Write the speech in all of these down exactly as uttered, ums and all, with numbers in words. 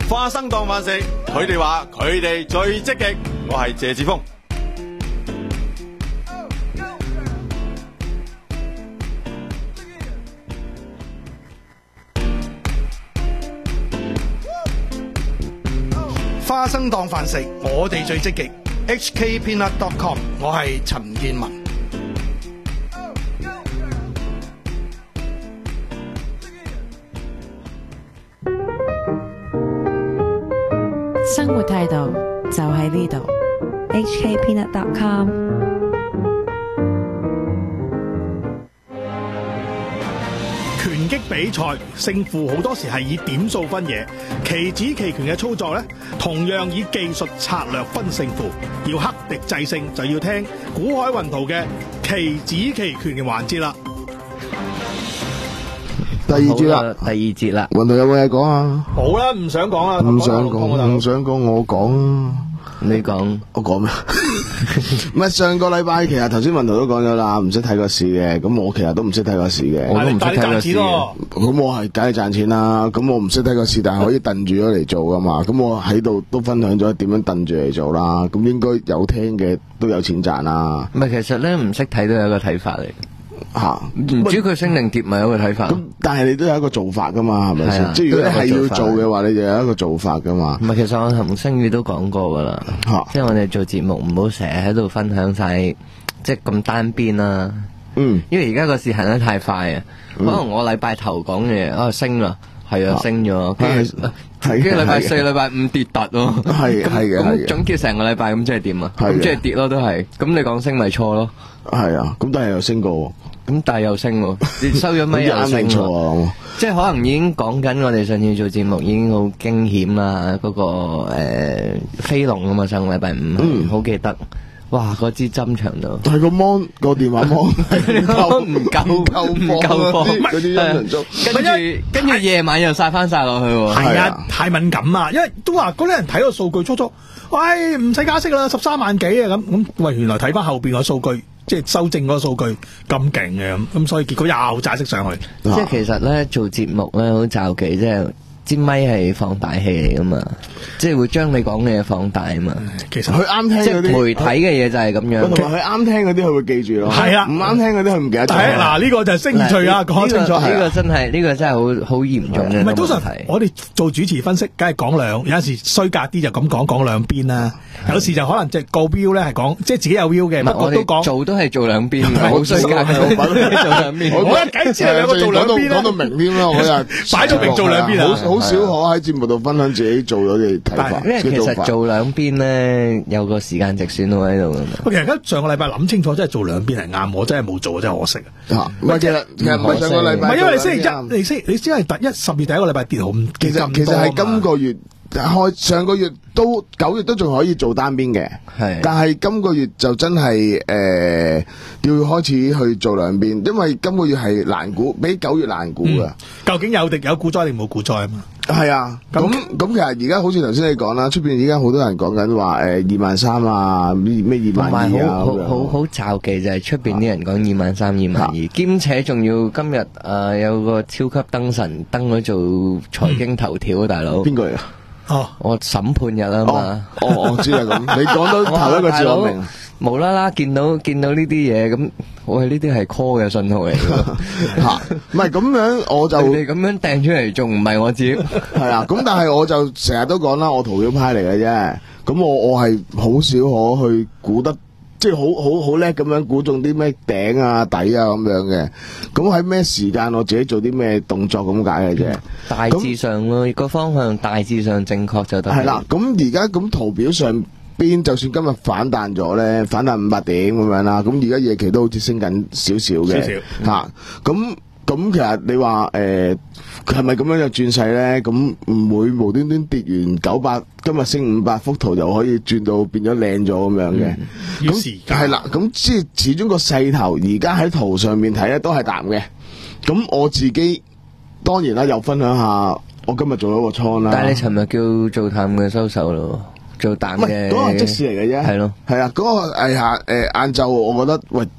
花生當飯食，佢哋話佢哋最積極。我係謝志峰。 花生當飯食，我哋最積極。H K Peanut dot com， 我係陳建文。 生活態度就喺呢度。 H K Peanut dot com。 拳擊比賽勝負好多時係以點數分野，棋子棋拳嘅操作呢，同樣以技術策略分勝負。要克敵制勝，就要聽古海雲圖嘅棋子棋拳嘅環節啦。 第二節啦， 第二節啦。 雲圖有冇嘢講啊？ 冇啦，唔想講啊， 唔想講，唔想講，我講。 你講， 我講咩？唔係上個禮拜，其實頭先雲圖都講咗啦，唔識睇個市嘅。咁我其實都唔識睇個市嘅， 我都唔識睇個市。 咁我係梗係賺錢啦。咁我唔識睇個市，但係可以燉住咗嚟做噶嘛。咁我喺度都分享咗點樣燉住嚟做啦。咁應該有聽嘅都有錢賺啦。 唔係，其實咧唔識睇都有一個睇法嚟。 吓， 唔知佢升定跌咪有個睇法。 咁但係你都有一個做法噶嘛，係咪先？即係如果你係要做嘅話，你就有一個做法噶嘛。 唔係，其實我同星宇都講過噶啦，即係我哋做節目唔好成日喺度分享晒，即係咁單邊啦。 嗯， 因為而家個市行得太快啊，可能我禮拜頭講嘅啊升啦，係啊升咗，跟住跟住禮拜四、禮拜五跌突咯， 係係嘅。 咁總結成個禮拜咁即係點啊？咁即係跌咯，都係。咁你講升咪錯咯？ 係啊，咁但係又升過。 咁但係又升喎，你收咗咪又升喎，即係可能已經講緊我哋上次做節目已經好驚險啦，嗰、嗰個誒飛龍啊嘛，上個禮拜五好記得，哇嗰支針長到， 係個 mon 個電話 mon 唔夠唔夠唔夠放嗰啲人做，跟住跟住夜晚又晒翻晒落去喎， 係啊，太敏感啊，因為都話嗰啲人睇個數據初初，喂唔使加息啦，十三萬幾啊咁咁，喂原來睇翻後邊個數據。即係修正嗰個數據咁勁嘅咁，咁所以結果又債息上去。 即係其實咧做節目咧好詐忌，即係支咪係放大器嚟噶嘛，即係會將你講嘅嘢放大啊嘛。 其實佢啱聽嗰啲， 即係媒體嘅嘢就係咁樣。 同埋佢啱聽嗰啲，佢會記住咯。 係啊， 唔啱聽嗰啲，佢唔記得咗。 嗱呢個就係興趣啊，講清楚。 呢個真係呢個真係好好嚴重嘅問題。 唔係，通常我哋做主持分析，梗係講兩，有陣時衰格啲就咁講講兩邊啦。有時就可能即係個 view 咧係講，即係自己有 view 嘅，不過都講做都係做兩邊，好衰格嘅老闆都做兩邊。 我一梗知係兩個做兩邊啦， 講到明添啦，我又擺到明做兩邊啊， 好好少可喺節目度分享自己做咗嘅睇法。 因為其實做兩邊咧有個時間值選到喺度噶嘛。 其實而家上個禮拜諗清楚，真係做兩邊係啱，我真係冇做，真係可惜啊。 唔係其實其實唔係上個禮拜， 唔係因為你星期一，你星你先係第一十月第一個禮拜跌好， 其實其實係今個月。開上個月都九月都仲可以做單邊嘅，係，但係今個月就真係誒、呃、要開始去做兩邊，因為今個月係難估，比九月難估噶、嗯。 究竟有敵有股災定冇股災啊嘛？ 係啊，咁咁其實而家好似頭先你講啦，出邊而家好多人講緊話誒二萬三啊，咩咩二萬二啊， 好好好詐忌就係出邊啲人講二萬三、二萬二，兼且仲要今日誒、呃、有個超級燈神登咗做財經頭條啊，大佬邊個嚟啊？ 哦， 我審判日啊嘛， 哦，我知啦咁，你講到頭一個字我明， 無啦啦見到見到呢啲嘢咁，喂呢啲係 call 嘅信號嚟嘅吓，唔係咁樣我就你咁樣掟出嚟，仲唔係我自己係啊，咁但係我就成日都講啦，我圖表派嚟嘅啫，咁我我係好少可去估得。即係好好好叻咁樣估中啲咩頂啊底啊咁樣嘅，咁喺咩時間我自己做啲咩動作咁解嘅啫。 大致上咯，個方向大致上正確就得。 係啦，咁而家咁圖表上邊，就算今日反彈咗咧，反彈五百點咁樣啦，咁而家夜期都好似升緊少少嘅吓，咁。咁其實你話誒係咪咁樣就轉勢咧？咁唔會無端端跌完九百，今日升五百，幅圖又可以轉到變咗靚咗咁樣嘅。咁係啦，咁即係始終個勢頭而家喺圖上面睇咧都係淡嘅。咁我自己當然啦，又分享下我今日做咗個倉啦。 但係你尋日叫做淡嘅收手咯，做淡嘅。 嗰個係即時嚟嘅啫。係咯，係啊，嗰個誒下誒晏晝，我覺得喂都。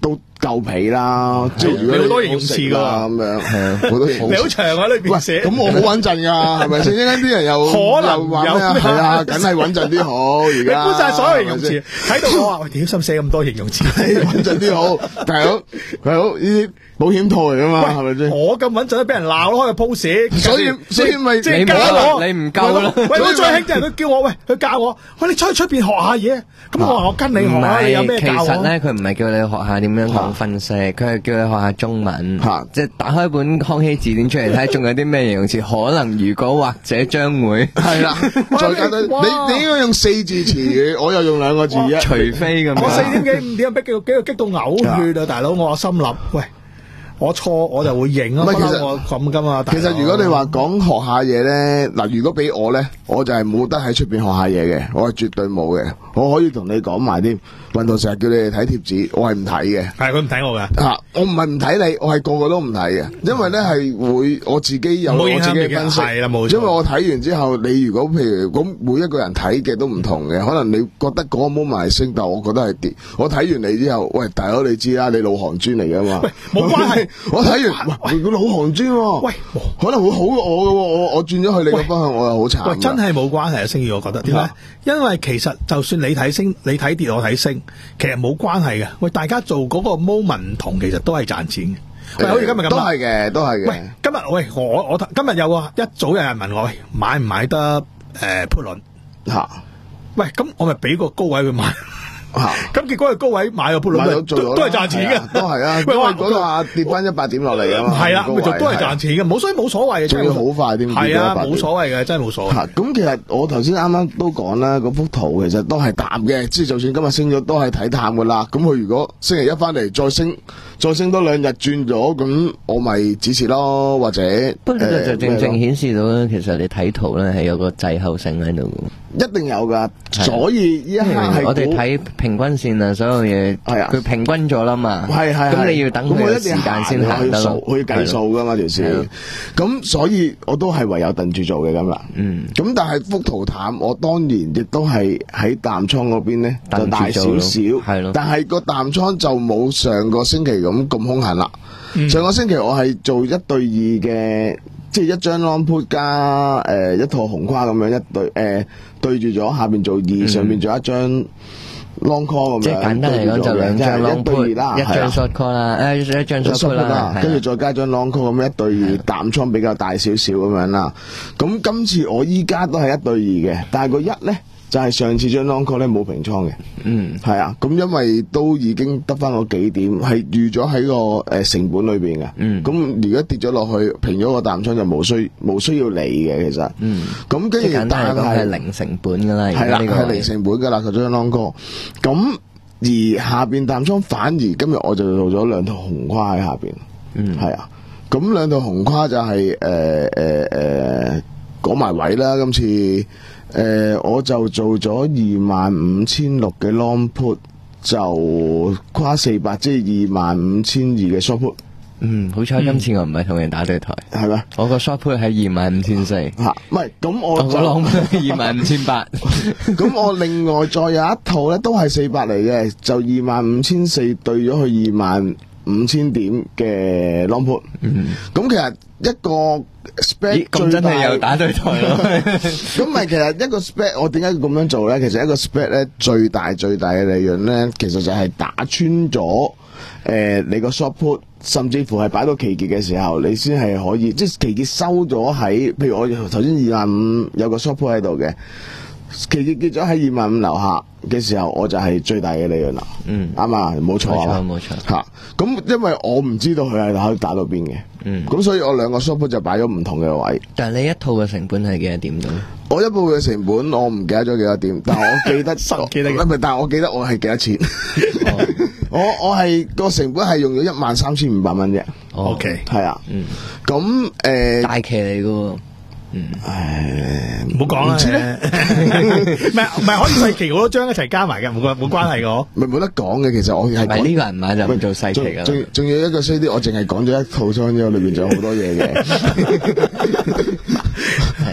夠皮啦，即係如果你好多形容詞㗎咁樣，係啊，好多形容詞。 你好長啊，裏邊寫。 咁我好穩陣㗎，係咪先？一陣啲人又可能又話咩啊？係啊，梗係穩陣啲好。而家你搬晒所有形容詞喺度，我話喂，點心寫咁多形容詞？ 穩陣啲好，大佬，大佬呢啲保險套嚟㗎嘛，係咪先？ 我咁穩陣都俾人鬧咯，開個 post， 所以所以咪即係教我， 你唔夠啦。 喂，我最興啲人都叫我喂，佢教我，喂，你出去出邊學下嘢。咁我話我跟你學下，你有咩教我？ 其實咧，佢唔係叫你學下點樣講分析，佢係叫你學下中文。即係打開本康熙字典出嚟睇，仲有啲咩形容詞？可能、如果、或者、將會。係啦， 再加多，你你應該用四字詞語，我又用兩個字啊。 除非咁。 我四點幾五點逼幾個激到嘔血啊！大佬，我心諗喂。我錯我就會認啊， 唔係其實我咁噶嘛。 其實如果你話講學下嘢咧，嗱，如果俾我咧，我就係冇得喺出邊學下嘢嘅，我係絕對冇嘅。我可以同你講埋添，運動成日叫你哋睇貼紙，我係唔睇嘅。 係佢唔睇我嘅。 啊，我唔係唔睇你，我係個個都唔睇嘅，因為咧係會我自己有我自己嘅分析。 係啦，冇錯。 因為我睇完之後，你如果譬如咁，每一個人睇嘅都唔同嘅，可能你覺得嗰個 moment 係升，但我覺得係跌。我睇完你之後，喂，大佬你知啦，你老行專嚟噶嘛？ 喂，冇關係。 我睇完。喂，個老行專喎，喂，可能會好過我嘅喎，我我轉咗去你個方向，我又好慘。 喂，真係冇關係啊，星宇，我覺得點解？因為其實就算你睇升，你睇跌，我睇升，其實冇關係嘅。喂，大家做嗰個 moment 唔同，其實都係賺錢嘅。喂，好似今日咁都係嘅，都係嘅。 喂，今日喂我我今日有個一早有人問我，喂，買唔買得誒 put 輪嚇？喂，咁我咪俾個高位佢買。咁結果係高位買個 put 輪，都都係賺錢嘅， 都係啊。因為嗰下跌翻一百點落嚟啊嘛， 係啦，咪就都係賺錢嘅，冇所以冇所謂嘅， 仲要好快添， 係啊，冇所謂嘅，真係冇所謂。 咁其實我頭先啱啱都講啦，嗰幅圖其實都係淡嘅，即係就算今日升咗，都係睇淡噶啦。咁佢如果星期一翻嚟再升，再升多兩日轉咗，咁我咪止蝕咯，或者不過就就正正顯示到咧，其實你睇圖咧係有個滯後性喺度。 一定有噶，所以依一刻係我哋睇平均線啊，所有嘢係啊，佢平均咗啦嘛， 係係， 咁你要等佢時間先行得咯， 去計數噶嘛條線，咁所以我都係唯有等住做嘅咁啦。嗯，咁但係幅圖淡，我當然亦都係喺淡倉嗰邊咧就大少少，係咯，但係個淡倉就冇上個星期咁咁兇狠啦。上個星期我係做一對二嘅。即係一張 long put 加誒、呃、一套紅跨咁樣一對誒、呃、對住咗下邊做二、嗯，上邊做一張 long call 咁樣。即係簡單嚟講就兩張 long put 啦，一張 short call 啦，誒一張 short call 啦，跟住再加張 long call 咁一對二，淡倉比較大少少咁樣啦。咁今次我依家都係一對二嘅，但係個一咧。就係上次張 long call 咧冇平倉嘅，嗯，係啊，咁因為都已經得翻嗰幾點，係預咗喺個誒成本裏邊嘅，嗯，咁如果跌咗落去平咗個淡倉就冇需冇需要理嘅其實，嗯，咁跟住但係零成本噶啦， 係啦係零成本噶啦，嗰張 long call，咁而下邊淡倉反而今日我就做咗兩套紅跨喺下邊，嗯，係啊，咁兩套紅跨就係誒誒誒講埋位啦，今次。誒、呃，我就做咗二萬五千六嘅 long put， 就跨四百，即係二萬五千二嘅 short put。 嗯，好彩今次我唔係同人打對台，係、嗯、咩？我個 short put 喺二萬五千四， 吓，唔係，咁我就 long put 二萬五千八。 咁我另外再有一套咧，都係四百嚟嘅，就二萬五千四對咗去二萬五千點嘅 long put。嗯，咁其實一個。spec 咁真係有打對台咯， 咁咪其實一個 spec 我點解要咁樣做咧？其實一個 spec 咧最大最大嘅利潤咧，其實就係打穿咗誒、呃、你個 short put， 甚至乎係擺到期結嘅時候，你先係可以即係期結收咗喺，譬如我頭先二萬五有個 short put 喺度嘅，期結結咗喺二萬五樓下嘅時候，我就係最大嘅利潤啦。嗯，啱啊，冇錯啊， 冇錯吓。咁因為我唔知道佢係可以打到邊嘅。嗯，咁所以我兩個 short put 就擺咗唔同嘅位。 但係你一套嘅成本係幾多點咁？ 我一部嘅成本我唔記得咗幾多點，但係我記得實記得唔係，但係我記得我係幾多錢。哦、我我係個成本係用咗一萬三千五百蚊啫。 O K， 係啊。 嗯， 咁誒、呃、 大旗嚟噶。嗯， 誒，唔好講啦，唔係唔係可以細期好多張一齊加埋嘅，冇關冇關係嘅， 咪冇得講嘅。其實我係唔係呢個人買就唔做細期噶啦。 仲仲要一個衰啲，我淨係講咗一套裝，之後裏邊仲有好多嘢嘅。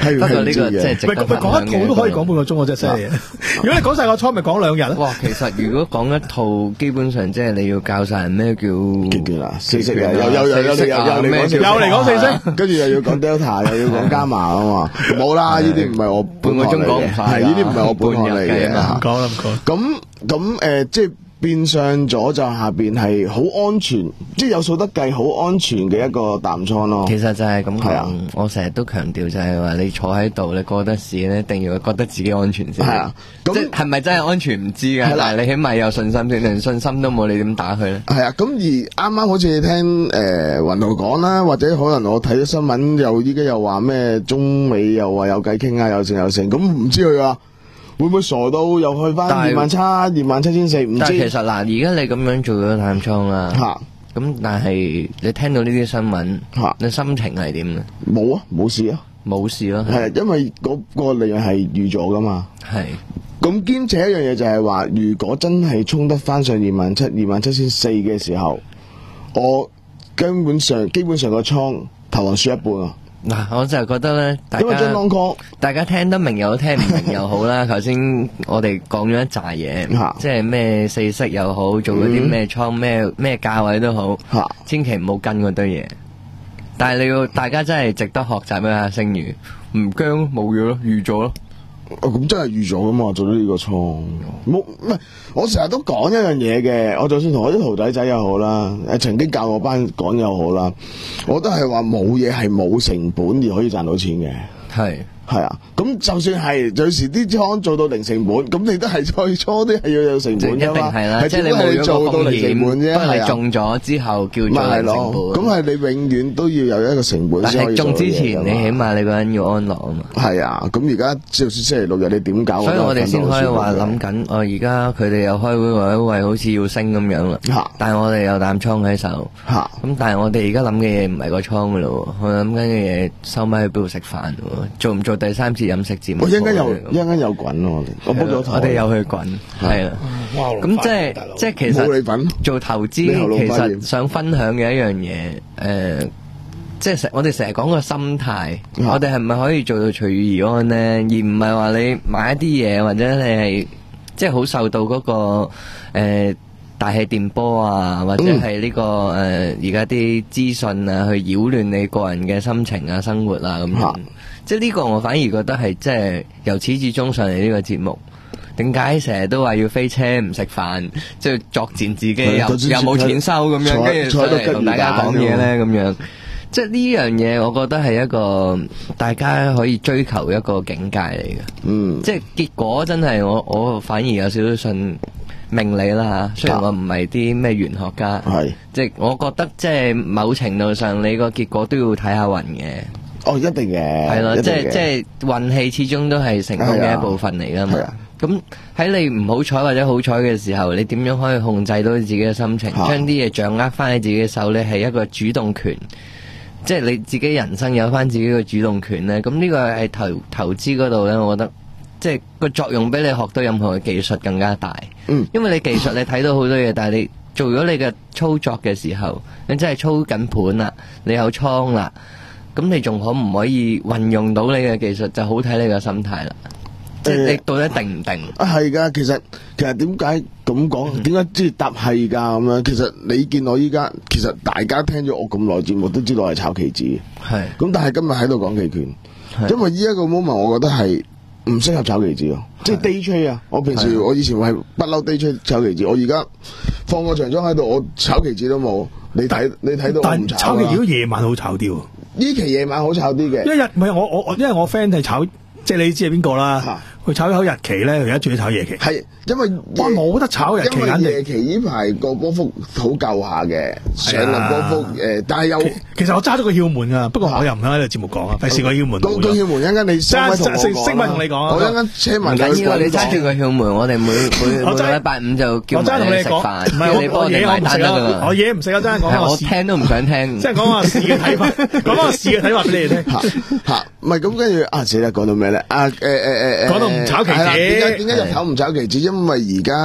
係不過呢個真係值喂， 得喂，講一套都可以講半個鐘，我真係犀利啊！如果你講晒個倉，咪講兩日啦。 哇，其實如果講一套，基本上即係你要教晒人咩叫極權啊，四式啊，又又又又又又嚟講四式， 又嚟講四式， 跟住又要講 Delta， 又要講伽馬啊嘛，冇啦，呢啲唔係我半個鐘講唔晒， 係呢啲唔係我本行嚟嘅。 唔講啦，唔講。 咁咁誒，即係。變相咗就下邊係好安全，即係有數得計，好安全嘅一個淡倉咯。 其實就係咁講， 係啊， 我成日都強調就係話，你坐喺度，你過得市咧，一定要覺得自己安全先。 係啊，咁即係係咪真係安全唔知㗎？但係你起碼有信心先，連信心都冇，你點打佢咧？ 係啊，咁而啱啱好似你聽誒雲圖講啦，或者可能我睇咗新聞，又依家又話咩中美又話有偈傾啊，有成有成，咁唔知佢啊。會唔會傻到又去翻二萬七、二萬七千四？唔知。 但係其實嗱，而家你咁樣做咗淡倉啦， 嚇， 咁但係你聽到呢啲新聞， 嚇， 你心情係點咧？ 冇啊，冇事啊， 冇事咯。 係啊，因為嗰個利潤係預咗噶嘛。 係。 咁兼且一樣嘢就係話，如果真係衝得翻上二萬七、二萬七千四嘅時候，我根本上基本上個倉投降輸一半啊！ 嗱，我就係覺得咧，大家大家聽得明又好，聽唔明又好啦。頭先我哋講咗一紮嘢，即係咩四息又好，做嗰啲咩倉咩咩價位都好，千祈唔好跟嗰堆嘢。但係你要大家真係值得學習一下聲譽，唔驚冇嘢咯，預咗咯。 哦，咁真係預咗噶嘛？做咗呢個倉，冇唔係我成日都講一樣嘢嘅。我就算同我啲徒弟仔又好啦，誒曾經教我班講又好啦，我都係話冇嘢係冇成本而可以賺到錢嘅。係係啊，咁就算係有時啲倉做到零成本，咁你都係最初都係要有成本㗎嘛。一定係啦，即係你冇做到零成本啫， 係中咗之後叫做零成本。 咁係你永遠都要有一個成本先可以做到嘢。但係中之前，你起碼你個人要安樂啊嘛。係啊，咁而家就算星期六日你點搞？ 所以我哋先可以話諗緊，我而家佢哋又開會為一為好似要升咁樣啦。但係我哋有淡倉喺手。嚇！咁但係我哋而家諗嘅嘢唔係個倉㗎咯，我諗緊嘅嘢收咪去邊度食飯喎？做唔做第三次飲食節目？ 我一陣間又一陣間又滾咯，我煲咗台。 我哋又去滾，係啦。咁即係即係其實做投資其實想分享嘅一樣嘢，誒，即係成我哋成日講個心態，我哋係咪可以做到隨遇而安呢？而唔係話你買一啲嘢，或者你係即係好受到嗰個誒大氣電波啊，或者係呢個誒而家啲資訊啊，去擾亂你個人嘅心情啊、生活啊咁樣。即係呢個我反而覺得係即係由始至終上嚟呢個節目，點解成日都話要飛車唔食飯，即係作踐自己又又冇錢收咁樣，跟住出嚟同大家講嘢咧咁樣。即係呢樣嘢，我覺得係一個大家可以追求一個境界嚟嘅。嗯，即係結果真係我我反而有少少信命理啦嚇，雖然我唔係啲咩玄學家，係即係我覺得即係某程度上你個結果都要睇下運嘅。哦，一定嘅，係咯，即係即係運氣始終都係成功嘅一部分嚟噶嘛。咁喺你唔好彩或者好彩嘅時候，你點樣可以控制到自己嘅心情，將啲嘢掌握翻喺自己嘅手咧，係一個主動權。即係你自己人生有翻自己嘅主動權咧。咁呢個係投投資嗰度咧，我覺得即係個作用比你學到任何嘅技術更加大。嗯，因為你技術你睇到好多嘢，但係你做咗你嘅操作嘅時候，你真係操緊盤啦，你有倉啦。咁你仲可唔可以運用到你嘅技術，就好睇你嘅心態啦。即係你到底定唔定？啊，係噶，其實其實點解咁講？點解即係答係噶咁樣？其實你見我依家，其實大家聽咗我咁耐節目，都知道我係炒期指嘅。係。咁但係今日喺度講期權，因為依一個 moment，我覺得係唔適合炒期指咯。即係 day trade 啊！我平時我以前係不嬲 day trade 炒期指，我而家放個長莊喺度，我炒期指都冇。你睇你睇到我唔炒。但炒期指夜晚好炒啲喎。呢期夜晚好炒啲嘅，一日唔係我我我，因為我 friend 係炒，即係你知係邊個啦。佢炒一口日期咧，佢而家仲要炒夜期。係因為哇冇得炒日期，因為夜期呢排個波幅好夠下嘅，上落波幅誒，但係有其實我揸咗個竅門噶，不過我又唔想喺度節目講啊，費事個竅門。個個竅門一陣間你升咪同你講啊，我一陣間車埋緊要你揸住個竅門，我哋每每每個禮拜五就叫埋你食飯，叫你幫我哋買單得噶啦。我嘢唔食啊，真係講我聽都唔想聽，即係講個市嘅睇法，講個市嘅睇法俾你哋聽。吓吓，唔係咁跟住啊，死啦，講到咩咧？啊誒誒誒誒，講到唔炒期指，點解點解又炒唔炒期指？因為而家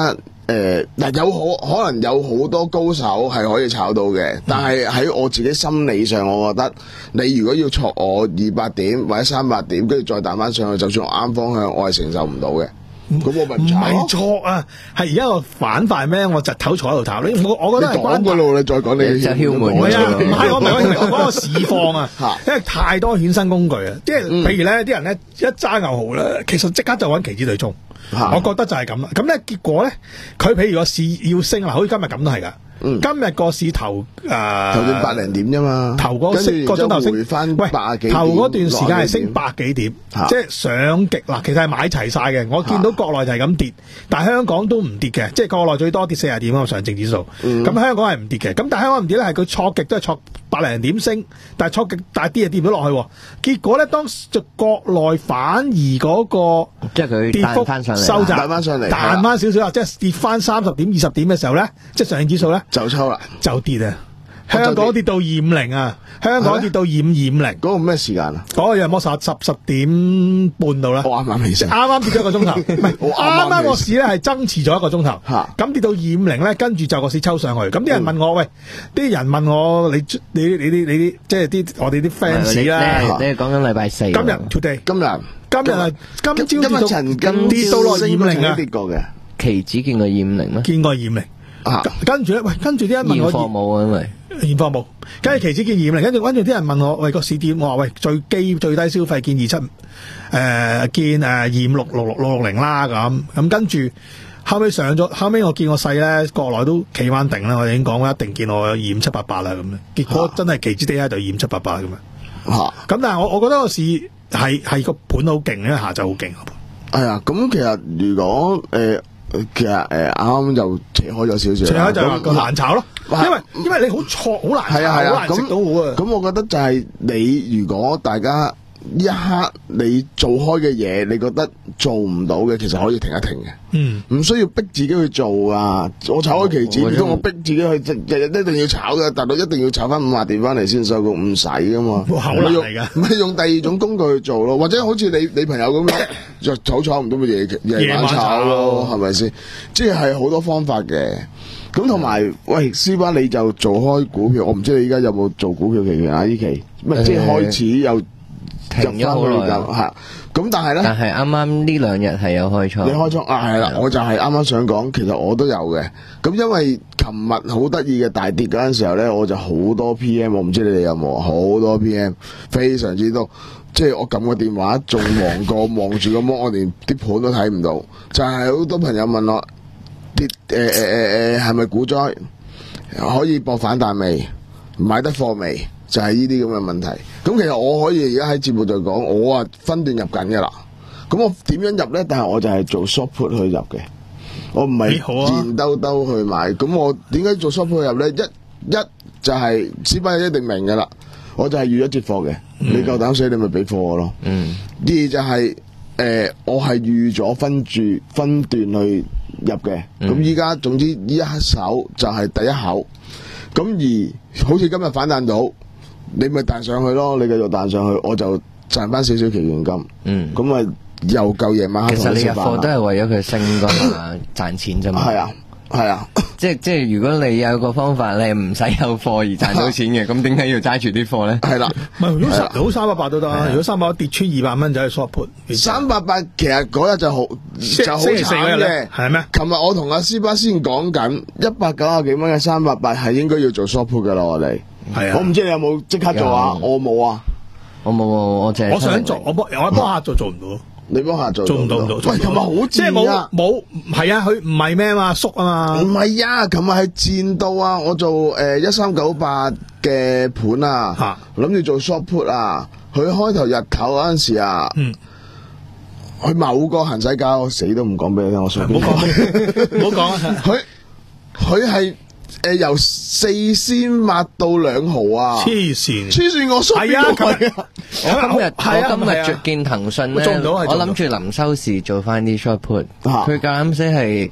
誒嗱，有可可能有好多高手係可以炒到嘅，但係喺我自己心理上，我覺得你如果要戳我二百點或者三百點，跟住再彈翻上去，就算我啱方向，我係承受唔到嘅。咁我咪唔唔炒係錯啊，係而家個反塊咩？我窒頭坐喺度炒，你我我覺得係關講嗰路，你再講你就竅門唔係啊，唔係我唔係我講個市況啊嚇， 因為太多衍生工具啊，即係嗯譬如咧，啲人咧一揸牛號咧，其實即刻就揾期指對沖， 嚇我覺得就係咁啦。咁咧結果咧，佢譬如個市要升啦，好似今日咁都係㗎。 嗯今日個市頭誒頭段百零點啫嘛， 頭嗰跟住個鐘頭升回翻喂， 百幾點頭嗰段時間係升六百幾點， 嚇即係上極嗱，其實係買齊晒嘅。我見到國內就係咁跌，但係香港都唔跌嘅，即係國內最多跌四十點啊，上證指數。咁、 嗯香港係唔跌嘅，咁但係香港唔跌咧，係佢挫極都係挫百零點升，但係挫極大跌就跌唔到落去喎。結果咧，當就國內反而嗰個即係佢跌幅彈翻上嚟啦收窄， 彈返上嚟彈翻少少啦，即係跌翻三十點、二十點嘅時候咧，即係上證指數咧就抽啦。 就跌啊！香港跌到二五零啊，香港跌到二五二五零。 嗰個咩時間啊？ 嗰個約莫十十十點半到啦， 我啱啱起身啱啱跌咗一個鐘頭，唔係我啱啱啱啱個市咧係增持咗一個鐘頭， 嚇咁跌到二五零咧，跟住就個市抽上去，咁啲人問我，喂，啲人問我，你你你啲你啲即係啲我哋啲 fans 啦， 你你講緊禮拜四喎， 今日 today 今日今日係今朝今日跌曾到經跌到落二升五零啊跌，過嘅期指見過二五零咩？ 見過二五零， 啊， 跟住咧，喂，跟住啲人問我現貨冇啊，因為現貨冇，跟住期指見二五零，跟住跟住啲人問我，喂個市點？我話喂最基最低消費見二七，誒見誒二五六六六六六零啦咁，咁跟住後尾上咗，後尾我見我細咧國內都企翻定啦，我已經講啦，一定見我有二五七八八啦咁樣，結果真係期指低下就二五七八八咁樣， 嚇。 咁但係我我覺得個市係係個盤好勁，因為下晝好勁。 係啊，咁其實如果誒、呃，其實誒啱啱就扯開咗少少啦， 除咗就係話個難炒咯， 係因為因為你好錯，好難炒， 係啊係啊， 好難食到好啊。 咁我覺得就係你如果大家一刻你做開嘅嘢，你覺得做唔到嘅，其實可以停一停嘅。 嗯， 唔需要逼自己去做啊！我炒開期指， 我唔通我逼自己去日日一定要炒嘅，大佬一定要炒翻五萬點翻嚟先收工，唔使噶嘛。 哇好難咪用嚟㗎咪用第二種工具去做咯，或者好似你你朋友咁樣，就炒炒唔到咪夜夜晚夜晚炒咯， 炒係咪先？即係好多方法嘅。咁同埋，喂，師班你就做開股票，我唔知你依家有冇做股票期權啊？呢期咪即係開始又停咗好耐入係咁，但係咧。 但係啱啱呢兩日係有開倉， 你開倉啊，係啦，我就係啱啱想講，其實我都有嘅。咁因為琴日好得意嘅大跌嗰陣時候咧，我就好多 P M， 我唔知你哋有冇好多 P M， 非常之多。即係我撳個電話，仲忙過望住個膜，我連啲盤都睇唔到。就係好多朋友問我跌誒誒誒誒係咪股災？可以搏反彈未？買得貨未？就係呢啲咁嘅問題。咁其實我可以而家喺節目度講，我啊分段入緊嘅啦。咁我點樣入咧？但係我就係做 short put 去入嘅，我唔係幾好啊現兜兜去買。咁我點解做 short put 去入咧？一一就係師班一定明嘅啦，我就係預咗接貨嘅。 嗯你夠膽死，你咪俾貨我咯。 嗯， 二就係、呃、我係預咗分住分段去入嘅。咁依家總之呢一手就係第一口。咁而好似今日反彈到，你咪彈上去咯，你繼續彈上去，我就賺翻少少期權金。 嗯， 咁啊又夠夜晚黑其實你入貨都係係為咗佢升噶嘛，賺錢啫嘛。 係啊係啊， 即係即係，如果你有個方法，你係唔使有貨而賺到錢嘅，咁點解要揸住啲貨咧？ 係啦。 唔係如果係啦三如果三百八都得啊，如果三百八跌穿二百蚊就係 short put。 三百八其實嗰日就好就好星期四嗰慘嘅日咧，係咩？ 琴日我同阿斯巴先講緊一百九十幾蚊嘅三百八係應該要做 short put 噶啦，我哋。 係啊我唔知你有冇即刻做啊？ 有我冇啊。 我冇，我淨係我想做，我幫我幫客做做唔到， 你幫下做做唔到唔到。 喂，琴日好即係賤啊冇！冇係啊，佢唔係咩嘛，縮啊唔嘛。 係啊，琴日係賤到啊！我做誒一三九八嘅盤啊嚇， 諗住做 short put 啊，佢開頭日頭嗰陣時啊， 嗯， 佢某個行使價，我死都唔講俾你聽，我信。 唔好講，唔好講啊！ 佢佢係誒由四仙抹到兩毫啊！ 黐線， 黐線我縮係啊邊個係啊！ 我今日係啊我今係啊日着見騰訊咧， 我做唔到係做唔到我諗住臨收市做翻啲 short put， 嚇佢夠啱先係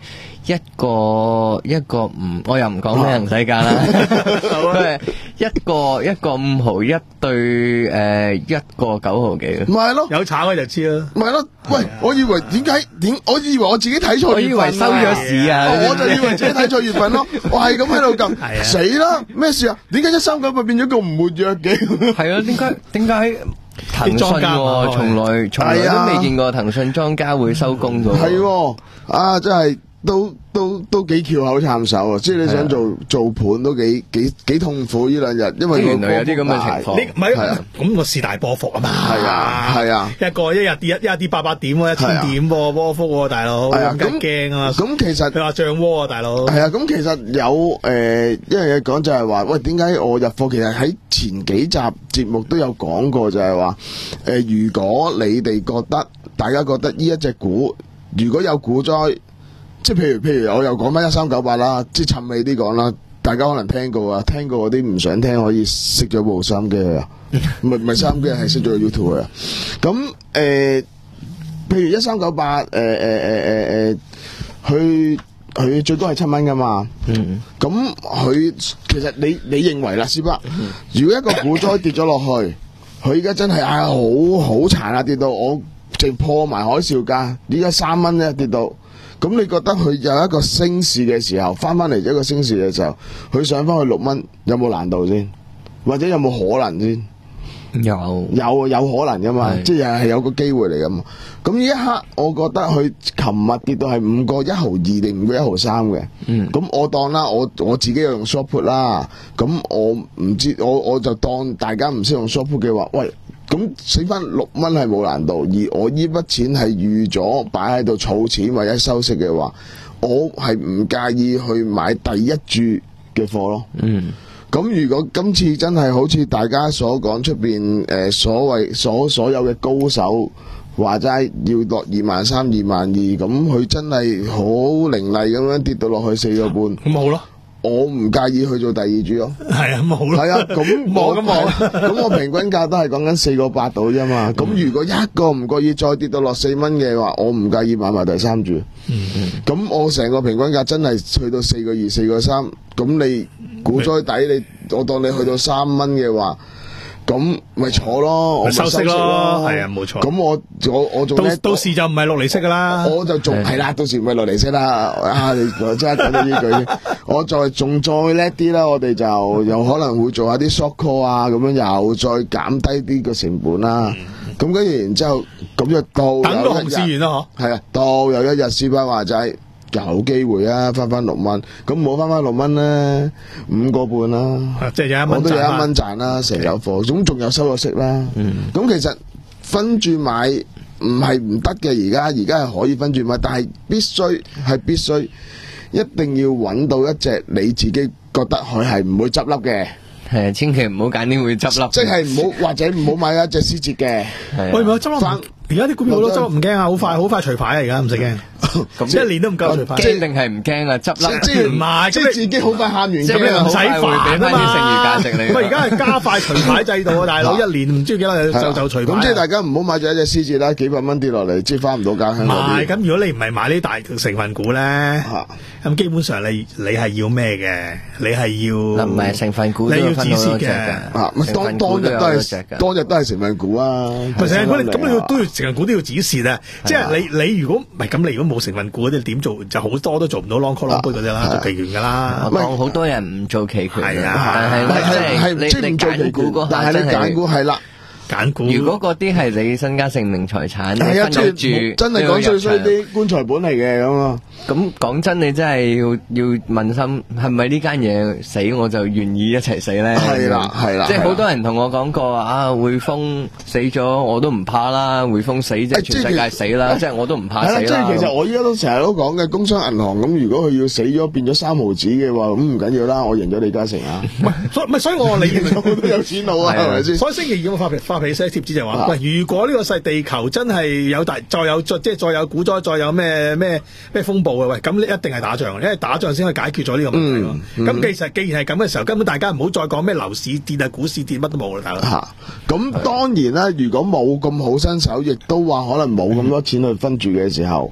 一個一個五，我又唔講咩人世界啦，佢係一個一個五毫一對誒一個九毫幾， 唔係咯， 有炒嘅就知啦。 唔係咯，喂，我以為點解點？我以為我自己睇錯月份， 我以為收咗市啊， 我就以為自己睇錯月份咯，我係咁喺度撳，死啦！咩事啊？點解一三九八變咗個唔活躍嘅？ 係啊，點解點解？騰訊喎，從來從來都未見過騰訊莊家會收工㗎。 係喎，啊，真係都都都幾翹口撐手啊！即係你想做做盤都幾幾幾痛苦呢兩日，因為原來有啲咁嘅情況。 唔係咁個市大波幅啊嘛。 係啊係啊， 一個一日跌一日跌八百點喎，一千點喎波幅喎，大佬。係啊，咁驚啊！ 咁其實佢話漲窩啊，大佬。 係啊，咁其實有誒一樣嘢講就係話，喂，點解我入貨？其實喺前幾集節目都有講過，就係話誒，如果你哋覺得大家覺得呢一隻股如果有股災，即係譬如譬如我又講翻一三九八啦，即係趁尾啲講啦，大家可能聽過啊，聽過嗰啲唔想聽可以熄咗部收音機啊，唔係唔係收音機係熄咗個 YouTube 啊。咁誒、呃，譬如一三九八誒誒誒誒誒，佢佢最多係七蚊噶嘛。嗯。咁佢其實你你認為啦，師伯，如果一個股災跌咗落去，佢而家真係啊好好殘啊，跌到我直破埋海嘯價，而家三蚊咧跌到。咁你覺得佢有一個升市嘅時候，翻翻嚟一個升市嘅時候，佢上翻去六蚊，有冇難度先？或者有冇可能先？ 有有有可能噶嘛？即係係有個機會嚟噶嘛？咁呢一刻，我覺得佢琴日跌到係五個一毫二定五個一毫三嘅。嗯。咁我當啦，我我自己又用 short put 啦。咁我唔知，我我就當大家唔識用 short put 嘅話，喂。咁死翻六蚊係冇難度，而我呢筆錢係預咗擺喺度儲錢或者收息嘅話，我係唔介意去買第一注嘅貨咯。嗯，咁如果今次真係好似大家所講出邊誒所謂所所有嘅高手話齋要落二萬三、二萬二，咁佢真係好凌厲咁樣跌到落去四個半， 咁好咯。 我唔介意去做第二注咯， 係啊，冇咯， 係啊，咁冇咁冇， 咁我平均價都係講緊四個八到啫嘛。咁如果一個唔覺意再跌到落四蚊嘅話，我唔介意買埋第三注。咁我成個平均價真係去到四個二、四個三，咁你股災底你，我當你去到三蚊嘅話。咁咪坐咯，我咪收息咯， 係啊，冇錯。 咁我我我仲到到時就唔係六厘息噶啦， 我就仲係啦，到時唔係六厘息啦。啊，你真係講到呢句，我再仲再叻啲啦，我哋就有可能會做下啲 short call 啊，咁樣又再減低啲個成本啦。咁跟住然之後，咁就到等到紅市完啦，嗬。係啊，到有一日師伯話齋。有機會啊，翻翻六蚊，咁冇翻翻六蚊咧，五個半啦， 即係有一蚊， 我都有一蚊賺啦，成有貨，咁仲有收咗息啦。咁、嗯、其實分住買唔係唔得嘅，而家而家係可以分住買，但係必須係必須一定要揾到一隻你自己覺得佢係唔會執笠嘅。 係啊，千祈唔好揀啲會執笠， 即係唔好或者唔好買一隻思捷嘅。 喂，唔好執笠。而家啲股票好多執笠唔驚啊，好快好快除牌啊！而家唔使驚，咁一年都唔夠除牌。 驚定係唔驚啊？執笠即係唔係？即係自己好快喊完，即係唔使煩啊嘛。 剩餘價值你。 喂，而家係加快除牌制度啊，大佬！一年唔知幾多日就就除牌。 咁即係大家唔好買咗一隻思捷啦，幾百蚊跌落嚟，即係翻唔到家鄉。 唔係，咁如果你唔係買呢大成分股咧，咁基本上你你係要咩嘅？你係要唔係成分股？ 你要止蝕嘅。 啊，當當日都係當日都係成分股啊。 成分股你咁你要都要成分股都要止蝕。即係你你如果唔係咁，你如果冇成分股嗰啲點做就好多都做唔到 long call long put 嗰啲啦，做期權噶啦。 當好多人唔做期權， 係啊， 但係係即係唔做期權，但係你揀股係啦。 揀股， 如果嗰啲係你身家性命財產， 係啊， 住真係講最衰啲棺材本嚟嘅咁啊！ 咁講真，你真係要要問心，係咪呢間嘢死我就願意一齊死咧？ 係啦，係啦， 即係好多人同我講過啊，匯豐死咗我都唔怕啦，匯豐死即係全世界死啦，即係我都唔怕死啦。 即係其實我依家都成日都講嘅，工商銀行咁，如果佢要死咗變咗三毫子嘅話，咁唔緊要啦，我贏咗李嘉誠啊！ 唔係，所以唔係，所以我話你我都有錢佬啊，係咪先？ 所以星期二我發發發俾些貼紙就話，喂，如果呢個世地球真係有大再有再即係再有股災，再有咩咩咩風暴嘅，喂，咁你一定係打仗，因為打仗先可以解決咗呢個問題。咁、嗯嗯、其實既然係咁嘅時候，根本大家唔好再講咩樓市跌啊、股市跌，乜都冇啦，大佬。嚇！咁當然啦，如果冇咁好身手，亦都話可能冇咁多錢去分住嘅時候，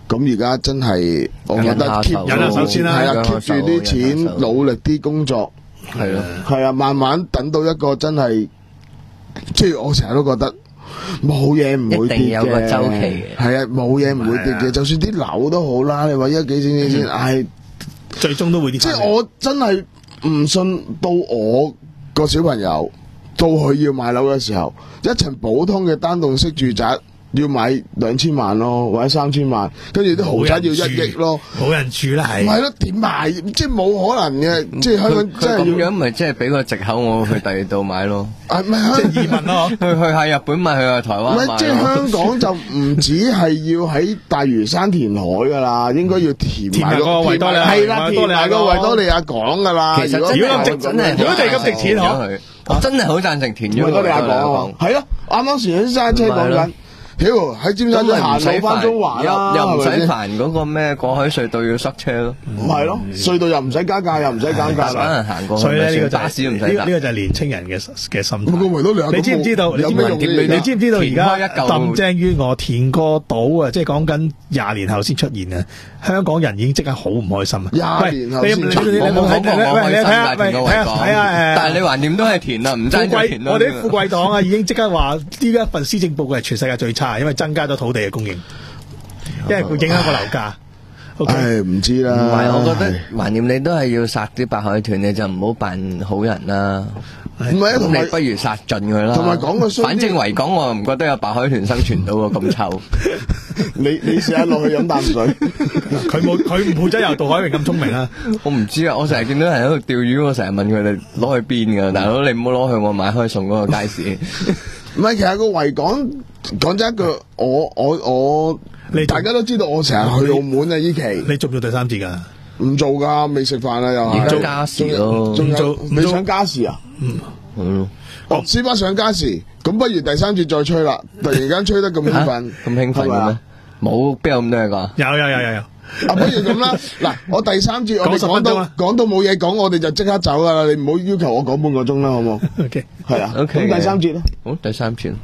咁而家真係，我覺得 keep 忍下手先啦， 係啊 keep 住啲錢，努力啲工作， 係咯， 係啊，慢慢等到一個真係，即係我成日都覺得冇嘢唔會跌嘅， 一定有個週期嘅， 係啊，冇嘢唔會跌嘅，就算啲樓都好啦，你話一幾千幾千，唉， 最終都會跌。 即係我真係唔信到我個小朋友到佢要買樓嘅時候，一層普通嘅單棟式住宅。要買兩千萬咯，或者三千萬，跟住啲豪宅要一億咯， 冇人住啦，係。 唔係咯，點買？即係冇可能嘅，即係香港真係咁樣，咪即係俾個藉口我去第二度買咯。 啊，唔係即係移民咯， 去去下日本買，去下台灣買。 唔係，即係香港就唔止係要喺大嶼山填海噶啦，應該要填埋個維多利亞， 係啦，填埋個維多利亞港噶啦。 其實如果咁值，真係如果地咁值錢嗬， 我真係好贊成填咗維多利亞港。係咯，啱啱時啲揸車講緊。屌喺尖沙咀行路翻中環啦， 又唔使煩嗰個咩過海隧道要塞車咯， 唔係咯，隧道又唔使加價，又唔使減價， 可能行過去。 所以咧呢個巴士唔使搭。 呢個就係年青人嘅嘅心態。 你知唔知道？ 有咩用？ 你知唔知道而家林鄭月娥填個島啊？即係講緊廿年後先出現啊！香港人已經即刻好唔開心啊！ 廿年後先出現， 你冇睇睇睇下睇下睇下誒！ 但係你橫掂都係填啦，唔爭在填咯。 我哋啲富貴黨啊，已經即刻話呢一份施政報告係全世界最差，因為增加咗土地嘅供應，因為會影響個樓價。 唉，唔知啦。 唔係，我覺得橫掂你都係要殺啲白海豚，你就唔好扮好人啦。 唔係啊，同你不如殺盡佢啦。 同埋講個， 反正維港我唔覺得有白海豚生存到喎，咁臭。 你你試下落去飲啖水， 佢冇佢唔會真有杜海明咁聰明啊！ 我唔知啊，我成日見到人喺度釣魚，我成日問佢哋攞去邊㗎，大佬你唔好攞去我買開餸嗰個街市。 唔係，其實個維港講真一句，我我我，大家都知道我成日去澳門啊！依期你做唔做第三節㗎？ 唔做㗎，未食飯啊又。 而家加時咯， 仲有你想加時啊？ 嗯， 嗯。 哦，司巴想加時，咁不如第三節再吹啦！突然間吹得咁興奮， 咁興奮嘅咩？冇，邊有咁多嘢講？ 有有有有有。 啊，不如咁啦，嗱，我第三節我哋講到講到冇嘢講，我哋就即刻走噶啦！你唔好要求我講半個鐘啦，好唔好 ？OK， 係啊。 OK， 咁第三節咧？ 好，第三節。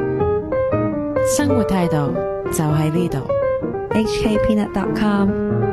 生活態度就喺呢度。 H K Peanut dot com